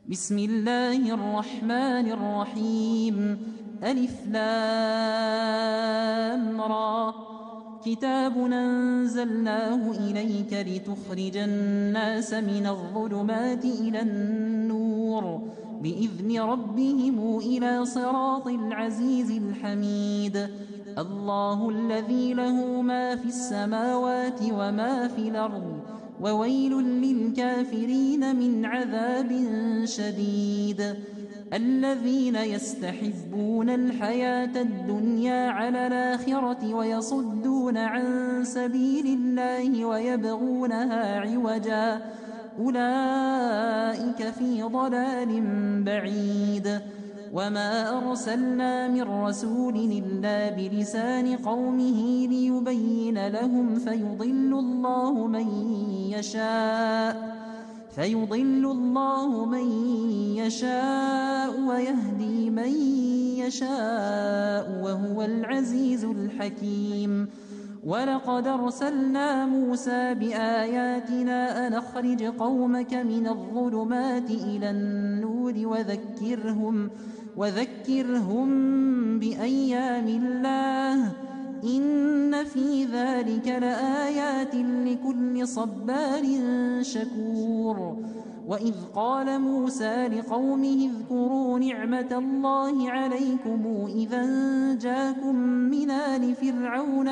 بسم الله الرحمن الرحيم. ألف لام را. كتاب أنزلناه إليك لتخرج الناس من الظلمات إلى النور بإذن ربهم إلى صراط العزيز الحميد. الله الذي له ما في السماوات وما في الأرض، وويل للكافرين من عذاب شديد. الذين يستحبون الحياة الدنيا على الآخرة ويصدون عن سبيل الله ويبغونها عوجا، أولئك في ضلال بعيد. وما أرسلنا من رسول إلا بلسان قومه ليبين لهم فيضل الله من يشاء ويهدي من يشاء وهو العزيز الحكيم. ولقد أرسلنا موسى بآياتنا أن أخرج قومك من الظلمات إلى النور وذكرهم بأيام الله، إن في ذلك لآيات لكل صبار شكور. وإذ قال موسى لقومه اذكروا نعمة الله عليكم إذا جاءكم من آل فرعون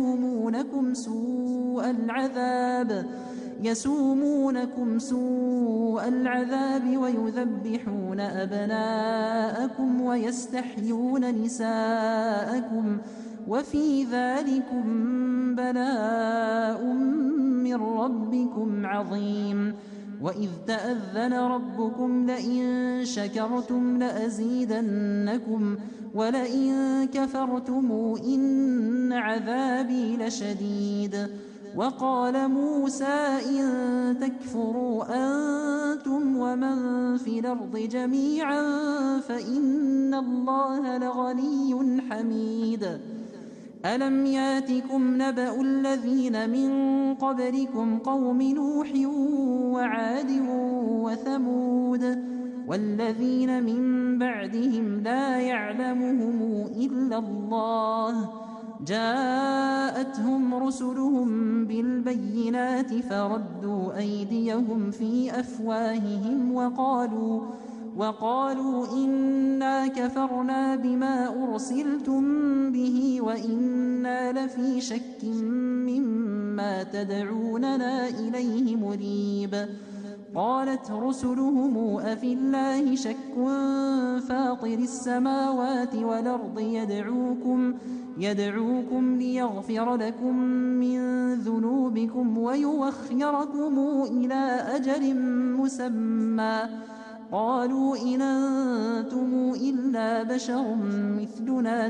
يسومونكم سوء العذاب ويذبحون أبناءكم ويستحيون نساءكم، وفي ذلكم بلاء من ربكم عظيم. وإذ تأذن ربكم لئن شكرتم لأزيدنكم ولئن كفرتم إن عذابي لشديد. وقال موسى إن تكفروا أنتم ومن في الأرض جميعا فإن الله لغني حميد. ألم ياتكم نبأ الذين من قبلكم قوم نوح وعاد وثمود والذين من بعدهم لا يعلمهم إلا الله، جاءتهم رسلهم بالبينات فردوا أيديهم في أفواههم وقالوا إنا كفرنا بما أرسلتم به وإنا لفي شك مما تدعوننا إليه مريب. قالت رسلهم أفي الله شك فاطر السماوات والأرض يدعوكم ليغفر لكم من ذنوبكم ويوخركم إلى أجل مسمى. قالوا إن أنتم إلا بشر مثلنا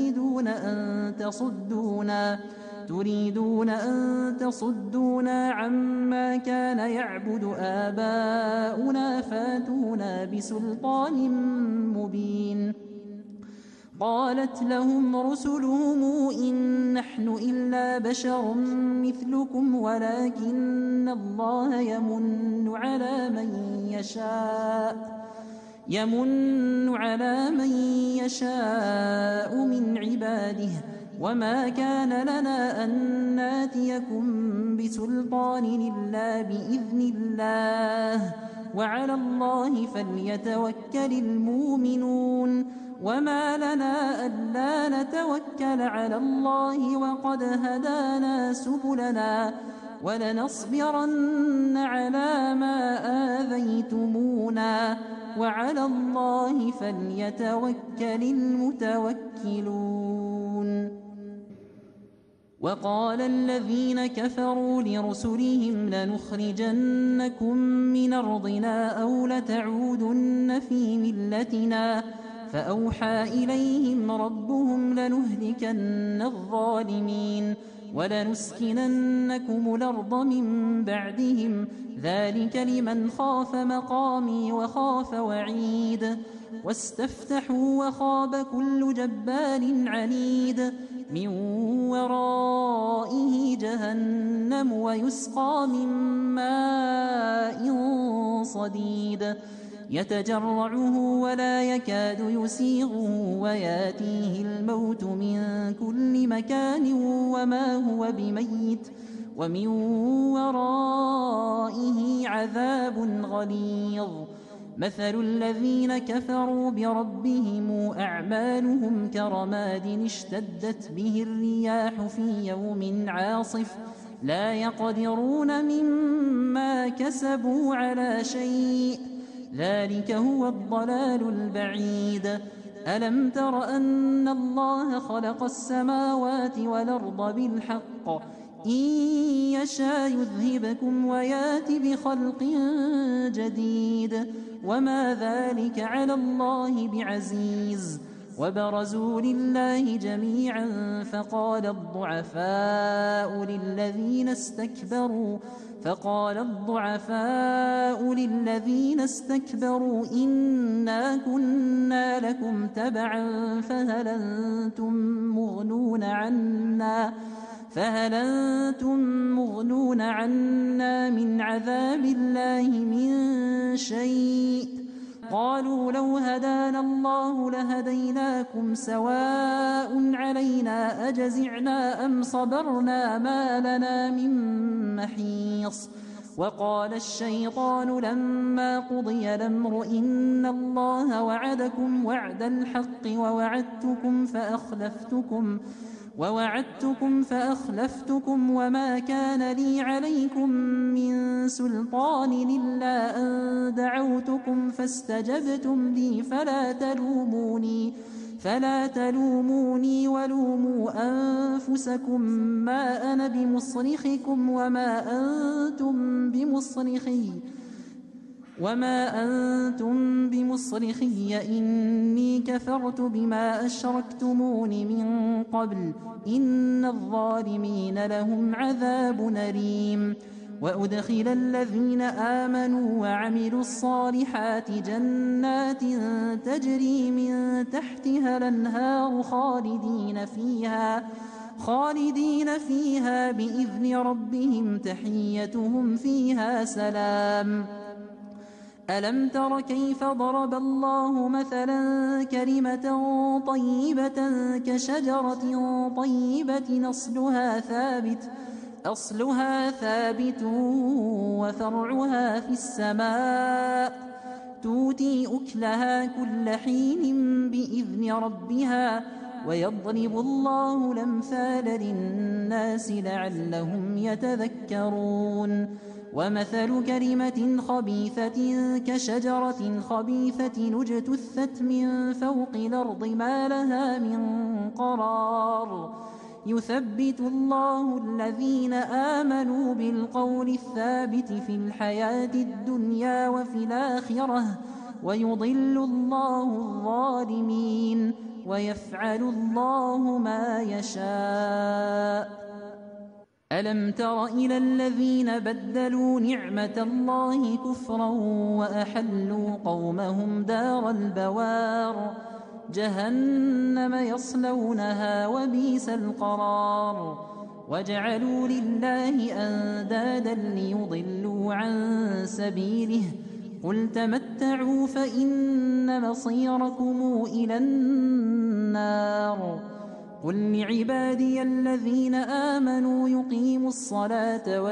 تريدون أن تصدونا عما كان يعبد آباؤنا فاتونا بسلطان مبين. قالت لهم رسلهم إن نحن إلا بشر مثلكم ولكن الله يمن على من يشاء من عباده، وما كان لنا أن ناتيكم بسلطان إلا بإذن الله، وعلى الله فليتوكل المؤمنون. وما لنا ألا نتوكل على الله وقد هدانا سبلنا ولنصبرن على ما آذيتمونا وعلى الله فليتوكل المتوكلون. وقال الذين كفروا لرسلهم لنخرجنكم من أرضنا أو لتعودن في ملتنا، فأوحى إليهم ربهم لنهلكن الظالمين ولنسكننكم الأرض من بعدهم، ذلك لمن خاف مقامي وخاف وعيد. واستفتحوا وخاب كل جبار عنيد، من ورائه جهنم ويسقى من ماء صديد، يتجرعه ولا يكاد يسيغه وياتيه الموت من كل مكان وما هو بميت ومن ورائه عذاب غليظ مثل الذين كفروا بربهم أعمالهم كرماد اشتدت به الرياح في يوم عاصف لا يقدرون مما كسبوا على شيء ذلك هو الضلال البعيد ألم تر أن الله خلق السماوات والأرض بالحق إن يشاء يذهبكم ويات بخلق جديد وما ذلك على الله بعزيز وبرزوا لله جميعا فقال الضعفاء للذين استكبروا إنا كنا لكم تبعا فهل أنتم مغنون عنا من عذاب الله من شيء قالوا لو هدانا الله لهديناكم سواء علينا أجزعنا أم صبرنا ما لنا من محيص وقال الشيطان لما قضي الأمر إن الله وعدكم وعد الحق ووعدتكم فأخلفتكم وما كان لي عليكم من سلطان إلا أن دعوتكم فاستجبتم لي فلا تلوموني ولوموا أنفسكم ما أنا بمصرخكم وما أنتم بمصرخي إني كفرت بما أشركتمون من قبل إن الظالمين لهم عذاب أليم وأدخل الذين آمنوا وعملوا الصالحات جنات تجري من تحتها الأنهار خالدين فيها بإذن ربهم تحيتهم فيها سلام ألم تر كيف ضرب الله مثلا كلمة طيبة كشجرة طيبة أصلها ثابت وفرعها في السماء تؤتي أكلها كل حين بإذن ربها ويضرب الله الأمثال للناس لعلهم يتذكرون ومثل كلمة خبيثة كشجرة خبيثة اجتثت من فوق الأرض ما لها من قرار يثبت الله الذين آمنوا بالقول الثابت في الحياة الدنيا وفي الآخرة ويضل الله الظالمين ويفعل الله ما يشاء ألم تر إلى الذين بدلوا نعمة الله كفرا وأحلوا قومهم دار البوار جهنم يصلونها وبئس القرار وجعلوا لله أندادا ليضلوا عن سبيله قل تمتعوا فإن مصيركم إلى النار قل لعبادي الذين آمنوا يقيموا الصلاة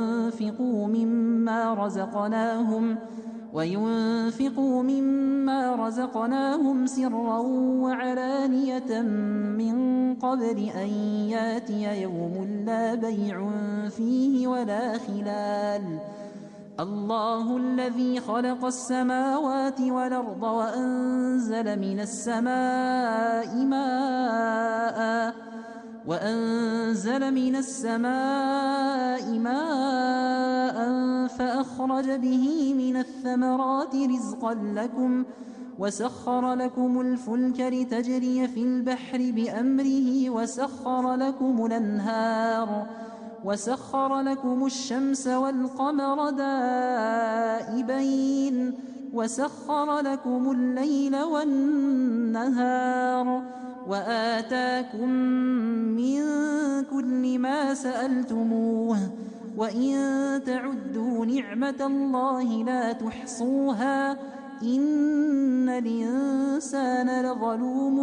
وينفقوا مما رزقناهم سرا وعلانية من قبل أن ياتي يوم لا بيع فيه ولا خلال الله الذي خلق السماوات والأرض وأنزل من السماء ماء فأخرج به من الثمرات رزقا لكم وسخر لكم الفلك لتجري في البحر بأمره وسخر لكم الأنهار وسخر لكم الشمس والقمر دائبين وسخر لكم الليل والنهار وآتاكم من كل ما سألتموه وإن تعدوا نعمة الله لا تحصوها إن الإنسان لظلوم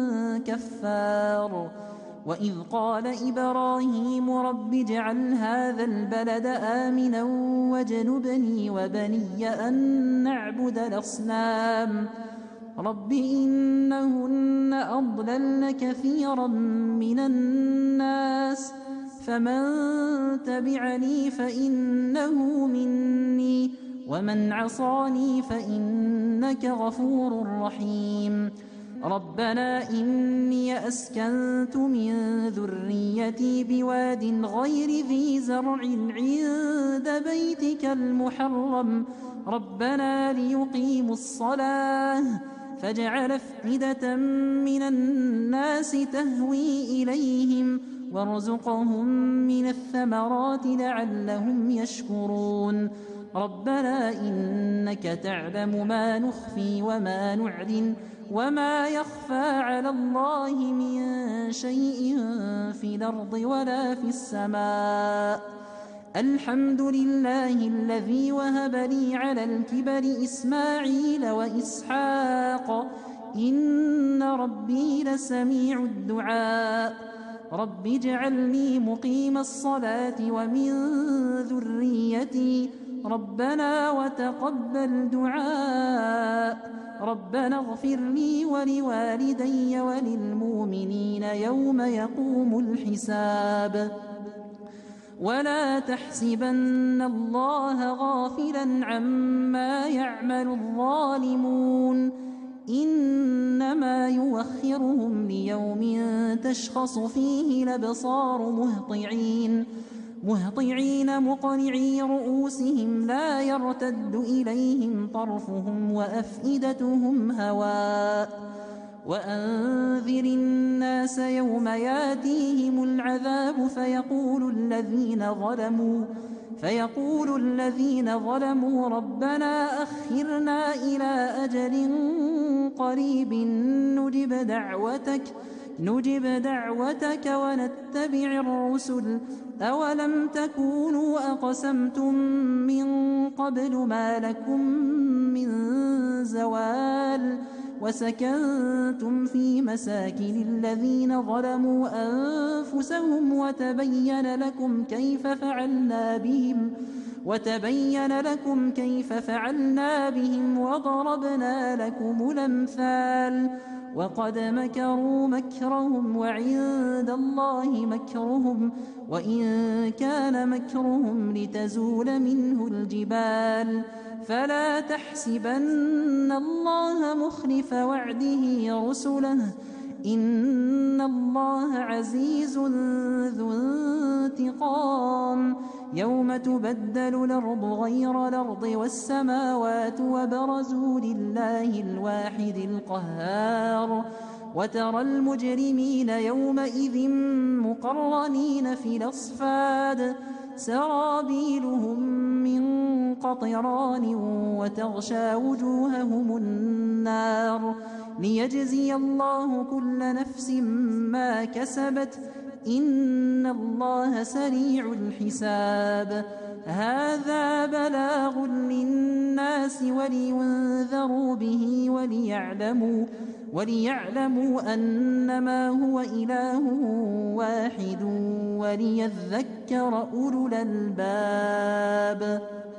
كفار وإذ قال إبراهيم رب اجعل هذا البلد آمنا واجنبني وبني أن نعبد الأصنام رب إنهن أضللن كثيرا من الناس فمن تبعني فإنه مني ومن عصاني فإنك غفور رحيم ربنا إني أسكنت من ذريتي بواد غير ذي زرع عند بيتك المحرم ربنا ليقيموا الصلاة فاجعل أفئدة من الناس تهوي إليهم وارزقهم من الثمرات لعلهم يشكرون ربنا إنك تعلم ما نخفي وما نعلن وما يخفى على الله من شيء في الأرض ولا في السماء الحمد لله الذي وهب لي على الكبر إسماعيل وإسحاق إن ربي لسميع الدعاء رب اجعلني مقيم الصلاة ومن ذريتي ربنا وتقبل دعاء ربنا اغفر لي ولوالدي وللمؤمنين يوم يقوم الحساب ولا تحسبن الله غافلا عما يعمل الظالمون إنما يوخرهم ليوم تشخص فيه الأبصار مهطعين مقنعي رؤوسهم لا يرتد إليهم طرفهم وأفئدتهم هواء وأنذر الناس يوم ياتيهم العذاب فيقول الذين ظلموا ربنا أخرنا إلى أجل قريب نجب دعوتك ونتبع الرسل أولم تكونوا أقسمتم من قبل ما لكم من زوال وسكنتم في مساكن الذين ظلموا أنفسهم وتبين لكم كيف فعلنا بهم وضربنا لكم الأمثال وقد مكروا مكرهم وعند الله مكرهم وإن كان مكرهم لتزول منه الجبال فلا تحسبن الله مخلف وعده رسله إن الله عزيز ذو انتقام يوم تبدل الأرض غير الأرض والسماوات وبرزوا لله الواحد القهار وترى المجرمين يومئذ مقرنين في الأصفاد سرابيلهم من قطران وتغشى وجوههم النار ليجزي الله كل نفس ما كسبت إن الله سريع الحساب هذا بلاغ للناس ولينذروا به وليعلموا أنما هو إله واحد وليذكر أولو الألباب